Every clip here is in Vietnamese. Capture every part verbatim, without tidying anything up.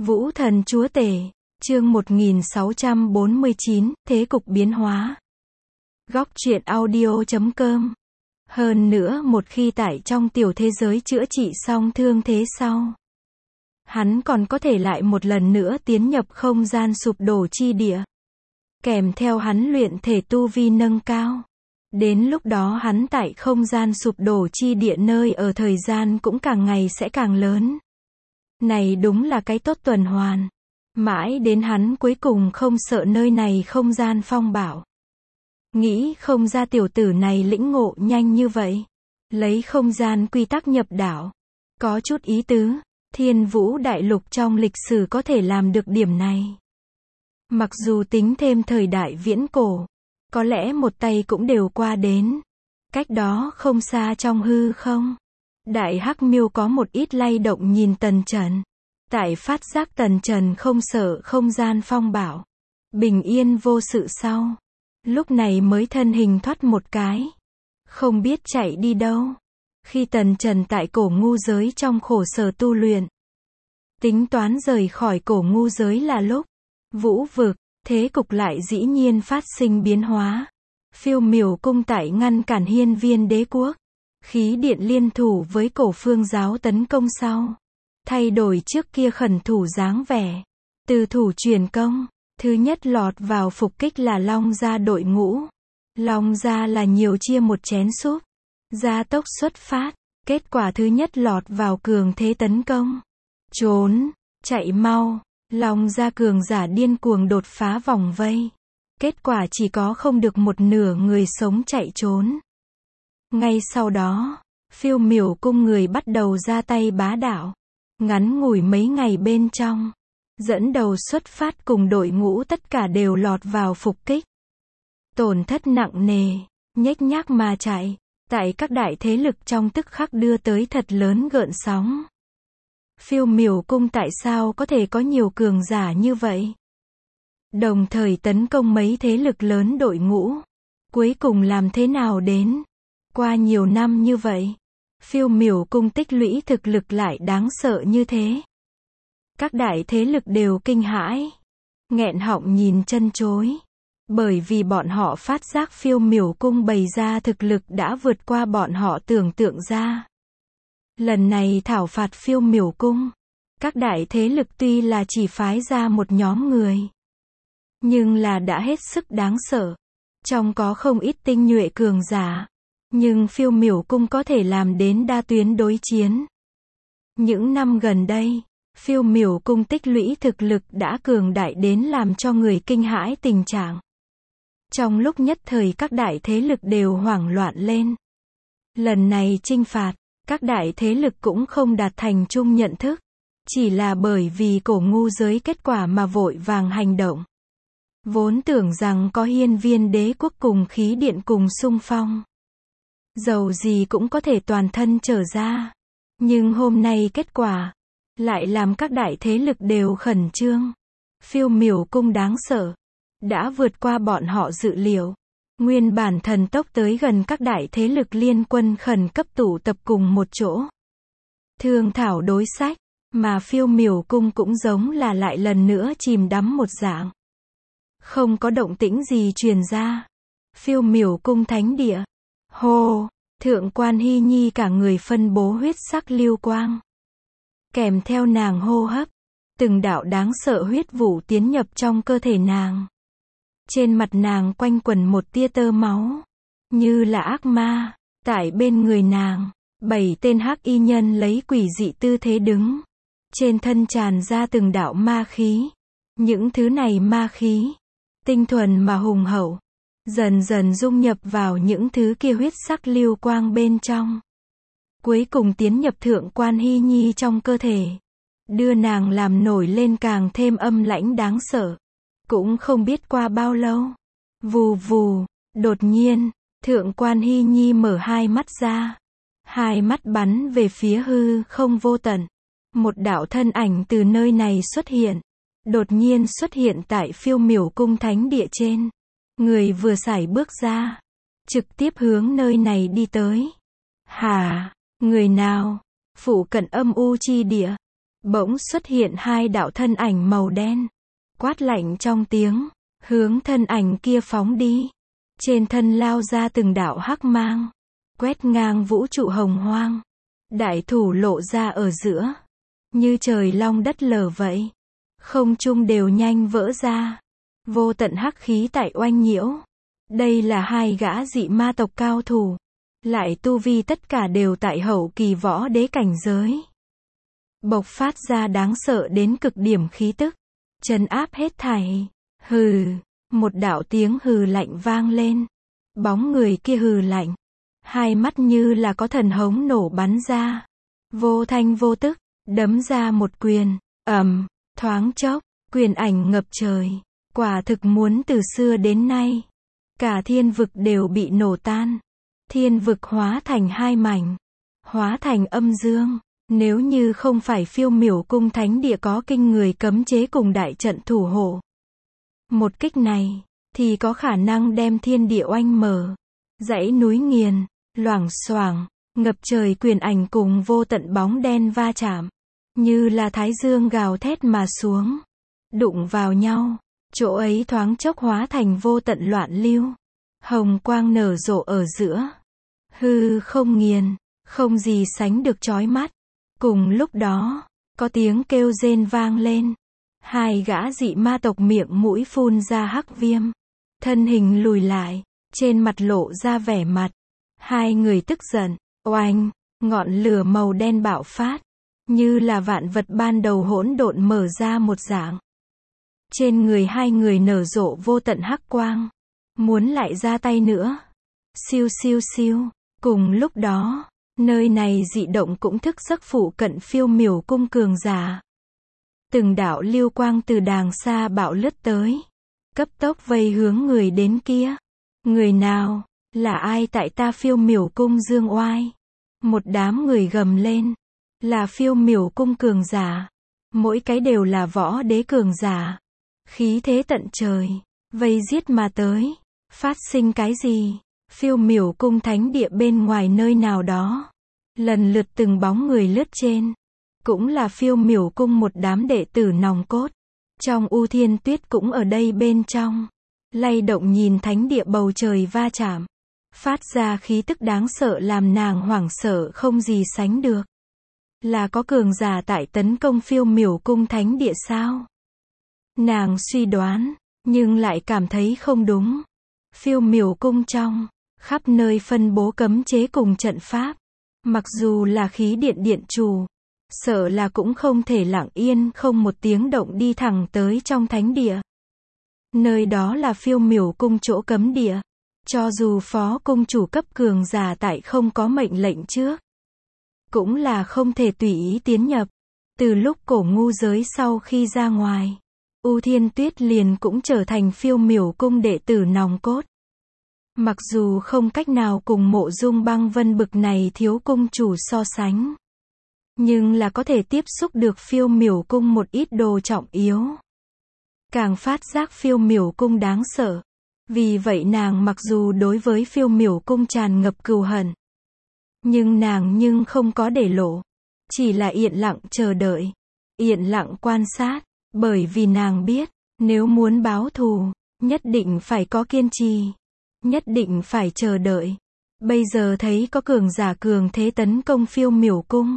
Vũ thần chúa tể, chương một nghìn sáu trăm bốn mươi chín, thế cục biến hóa. Góc truyện audio chấm com. Hơn nữa một khi tại trong tiểu thế giới chữa trị xong thương thế sau, hắn còn có thể lại một lần nữa tiến nhập không gian sụp đổ chi địa. Kèm theo hắn luyện thể tu vi nâng cao. Đến lúc đó hắn tại không gian sụp đổ chi địa nơi ở thời gian cũng càng ngày sẽ càng lớn. Này đúng là cái tốt tuần hoàn. Mãi đến hắn cuối cùng không sợ nơi này không gian phong bạo. Nghĩ không ra tiểu tử này lĩnh ngộ nhanh như vậy. Lấy không gian quy tắc nhập đảo. Có chút ý tứ, Thiên Vũ Đại Lục trong lịch sử có thể làm được điểm này. Mặc dù tính thêm thời đại viễn cổ, có lẽ một tay cũng đều qua đến. Cách đó không xa trong hư không. Đại Hắc Miêu có một ít lay động nhìn Tần Trần. Tại phát giác Tần Trần không sợ không gian phong bạo. Bình yên vô sự sau. Lúc này mới thân hình thoát một cái. Không biết chạy đi đâu. Khi Tần Trần tại cổ ngu giới trong khổ sở tu luyện. Tính toán rời khỏi cổ ngu giới là lúc. Vũ vực, thế cục lại dĩ nhiên phát sinh biến hóa. Phiêu Miểu cung tại ngăn cản Hiên Viên Đế quốc. Khí điện liên thủ với cổ phương giáo tấn công sau. Thay đổi trước kia khẩn thủ dáng vẻ. Từ thủ truyền công. Thứ nhất lọt vào phục kích là Long Gia đội ngũ. Long Gia là nhiều chia một chén súp. Gia tốc xuất phát. Kết quả thứ nhất lọt vào cường thế tấn công. Trốn. Chạy mau. Long Gia cường giả điên cuồng đột phá vòng vây. Kết quả chỉ có không được một nửa người sống chạy trốn. Ngay sau đó, Phiêu Miểu cung người bắt đầu ra tay bá đạo. Ngắn ngủi mấy ngày bên trong, dẫn đầu xuất phát cùng đội ngũ tất cả đều lọt vào phục kích. Tổn thất nặng nề, nhếch nhác mà chạy, tại các đại thế lực trong tức khắc đưa tới thật lớn gợn sóng. Phiêu Miểu cung tại sao có thể có nhiều cường giả như vậy? Đồng thời tấn công mấy thế lực lớn đội ngũ. Cuối cùng làm thế nào đến? Qua nhiều năm như vậy, Phiêu Miểu cung tích lũy thực lực lại đáng sợ như thế. Các đại thế lực đều kinh hãi, nghẹn họng nhìn chân chối. Bởi vì bọn họ phát giác Phiêu Miểu cung bày ra thực lực đã vượt qua bọn họ tưởng tượng ra. Lần này thảo phạt Phiêu Miểu cung, các đại thế lực tuy là chỉ phái ra một nhóm người, nhưng là đã hết sức đáng sợ. Trong có không ít tinh nhuệ cường giả. Nhưng Phiêu Miểu cung có thể làm đến đa tuyến đối chiến. Những năm gần đây, Phiêu Miểu cung tích lũy thực lực đã cường đại đến làm cho người kinh hãi tình trạng. Trong lúc nhất thời các đại thế lực đều hoảng loạn lên. Lần này chinh phạt, các đại thế lực cũng không đạt thành chung nhận thức. Chỉ là bởi vì cổ ngu giới kết quả mà vội vàng hành động. Vốn tưởng rằng có Hiên Viên Đế quốc cùng khí điện cùng xung phong. Dầu gì cũng có thể toàn thân trở ra. Nhưng hôm nay kết quả lại làm các đại thế lực đều khẩn trương. Phiêu Miểu cung đáng sợ. Đã vượt qua bọn họ dự liệu. Nguyên bản thần tốc tới gần các đại thế lực liên quân khẩn cấp tụ tập cùng một chỗ. Thương thảo đối sách. Mà Phiêu Miểu cung cũng giống là lại lần nữa chìm đắm một dạng. Không có động tĩnh gì truyền ra. Phiêu Miểu cung thánh địa. Hô, Thượng quan Hy Nhi cả người phân bố huyết sắc lưu quang. Kèm theo nàng hô hấp, từng đạo đáng sợ huyết vụ tiến nhập trong cơ thể nàng. Trên mặt nàng quanh quẩn một tia tơ máu, như là ác ma. Tại bên người nàng, bảy tên hắc y nhân lấy quỷ dị tư thế đứng. Trên thân tràn ra từng đạo ma khí. Những thứ này ma khí, tinh thuần mà hùng hậu. Dần dần dung nhập vào những thứ kia huyết sắc lưu quang bên trong. Cuối cùng tiến nhập Thượng quan Hy Nhi trong cơ thể. Đưa nàng làm nổi lên càng thêm âm lãnh đáng sợ. Cũng không biết qua bao lâu. Vù vù, đột nhiên, Thượng quan Hy Nhi mở hai mắt ra. Hai mắt bắn về phía hư không vô tận. Một đạo thân ảnh từ nơi này xuất hiện. Đột nhiên xuất hiện tại Phiêu Miểu cung thánh địa trên. Người vừa sải bước ra, trực tiếp hướng nơi này đi tới. Hả? Người nào? Phụ cận âm u chi địa. Bỗng xuất hiện hai đạo thân ảnh màu đen. Quát lạnh trong tiếng, hướng thân ảnh kia phóng đi. Trên thân lao ra từng đạo hắc mang, quét ngang vũ trụ hồng hoang. Đại thủ lộ ra ở giữa, như trời long đất lở vậy. Không trung đều nhanh vỡ ra. Vô tận hắc khí tại oanh nhiễu. Đây là hai gã dị ma tộc cao thủ. Lại tu vi tất cả đều tại hậu kỳ võ đế cảnh giới. Bộc phát ra đáng sợ đến cực điểm khí tức. Trấn áp hết thảy. Hừ. Một đạo tiếng hừ lạnh vang lên. Bóng người kia hừ lạnh. Hai mắt như là có thần hống nổ bắn ra. Vô thanh vô tức, đấm ra một quyền. Ầm. Thoáng chốc, quyền ảnh ngập trời. Quả thực muốn từ xưa đến nay. Cả thiên vực đều bị nổ tan. Thiên vực hóa thành hai mảnh. Hóa thành âm dương. Nếu như không phải Phiêu Miểu Cung thánh địa có kinh người cấm chế cùng đại trận thủ hộ. Một kích này, thì có khả năng đem thiên địa oanh mở. Dãy núi nghiền, loảng xoảng, ngập trời quyền ảnh cùng vô tận bóng đen va chạm. Như là thái dương gào thét mà xuống. Đụng vào nhau, chỗ ấy thoáng chốc hóa thành vô tận loạn lưu. Hồng quang nở rộ ở giữa. Hư không nghiền, không gì sánh được chói mắt. Cùng lúc đó, có tiếng kêu rên vang lên. Hai gã dị ma tộc miệng mũi phun ra hắc viêm. Thân hình lùi lại, trên mặt lộ ra vẻ mặt. Hai người tức giận, oanh, ngọn lửa màu đen bạo phát. Như là vạn vật ban đầu hỗn độn mở ra một dạng. Trên người hai người nở rộ vô tận hắc quang. Muốn lại ra tay nữa. Siêu siêu siêu. Cùng lúc đó, nơi này dị động cũng thức giấc phụ cận Phiêu Miểu Cung cường giả. Từng đạo lưu quang từ đàng xa bạo lướt tới. Cấp tốc vây hướng người đến kia. Người nào? Là ai tại ta Phiêu Miểu Cung dương oai? Một đám người gầm lên. Là Phiêu Miểu Cung cường giả. Mỗi cái đều là võ đế cường giả. Khí thế tận trời. Vây giết mà tới. Phát sinh cái gì? Phiêu Miểu Cung thánh địa bên ngoài nơi nào đó. Lần lượt từng bóng người lướt trên. Cũng là Phiêu Miểu Cung một đám đệ tử nòng cốt. Trong U Thiên Tuyết cũng ở đây bên trong. Lay động nhìn thánh địa bầu trời va chạm. Phát ra khí tức đáng sợ làm nàng hoảng sợ không gì sánh được. Là có cường giả tại tấn công Phiêu Miểu Cung thánh địa sao? Nàng suy đoán, nhưng lại cảm thấy không đúng. Phiêu Miểu Cung trong, khắp nơi phân bố cấm chế cùng trận pháp. Mặc dù là khí điện điện chủ, sợ là cũng không thể lặng yên không một tiếng động đi thẳng tới trong thánh địa. Nơi đó là Phiêu Miểu Cung chỗ cấm địa. Cho dù phó cung chủ cấp cường giả tại không có mệnh lệnh trước, cũng là không thể tùy ý tiến nhập. Từ lúc cổ ngu giới sau khi ra ngoài, U Thiên Tuyết liền cũng trở thành Phiêu Miểu Cung đệ tử nòng cốt. Mặc dù không cách nào cùng Mộ Dung Băng Vân bực này thiếu cung chủ so sánh, nhưng là có thể tiếp xúc được Phiêu Miểu Cung một ít đồ trọng yếu. Càng phát giác Phiêu Miểu Cung đáng sợ. Vì vậy nàng mặc dù đối với Phiêu Miểu Cung tràn ngập cừu hận, nhưng nàng nhưng không có để lộ. Chỉ là yên lặng chờ đợi. Yên lặng quan sát. Bởi vì nàng biết, nếu muốn báo thù, nhất định phải có kiên trì. Nhất định phải chờ đợi. Bây giờ thấy có cường giả cường thế tấn công Phiêu Miểu Cung.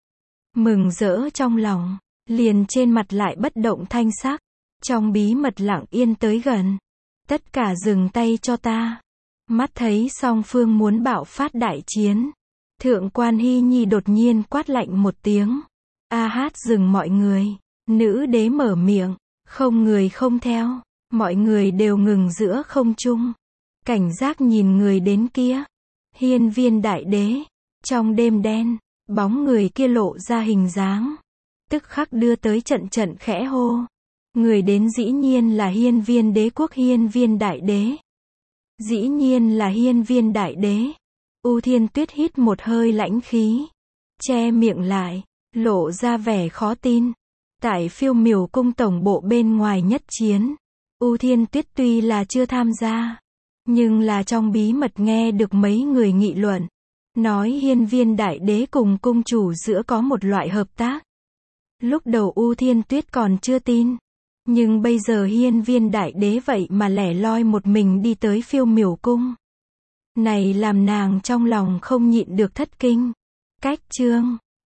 Mừng rỡ trong lòng, liền trên mặt lại bất động thanh sắc. Trong bí mật lặng yên tới gần. Tất cả dừng tay cho ta. Mắt thấy song phương muốn bạo phát đại chiến. Thượng quan Hy Nhi đột nhiên quát lạnh một tiếng. A hát dừng mọi người. Nữ đế mở miệng. Không người không theo. Mọi người đều ngừng giữa không trung. Cảnh giác nhìn người đến kia. Hiên Viên đại đế. Trong đêm đen, bóng người kia lộ ra hình dáng. Tức khắc đưa tới trận trận khẽ hô. Người đến dĩ nhiên là Hiên Viên đế quốc Hiên Viên đại đế. Dĩ nhiên là Hiên Viên đại đế. U Thiên Tuyết hít một hơi lãnh khí. Che miệng lại, lộ ra vẻ khó tin. Tại Phiêu Miểu Cung tổng bộ bên ngoài nhất chiến, U Thiên Tuyết tuy là chưa tham gia, nhưng là trong bí mật nghe được mấy người nghị luận. Nói Hiên Viên đại đế cùng cung chủ giữa có một loại hợp tác. Lúc đầu U Thiên Tuyết còn chưa tin. Nhưng bây giờ hiên viên đại đế vậy mà lẻ loi một mình đi tới Phiêu Miểu cung. Này làm nàng trong lòng không nhịn được thất kinh. Cách chương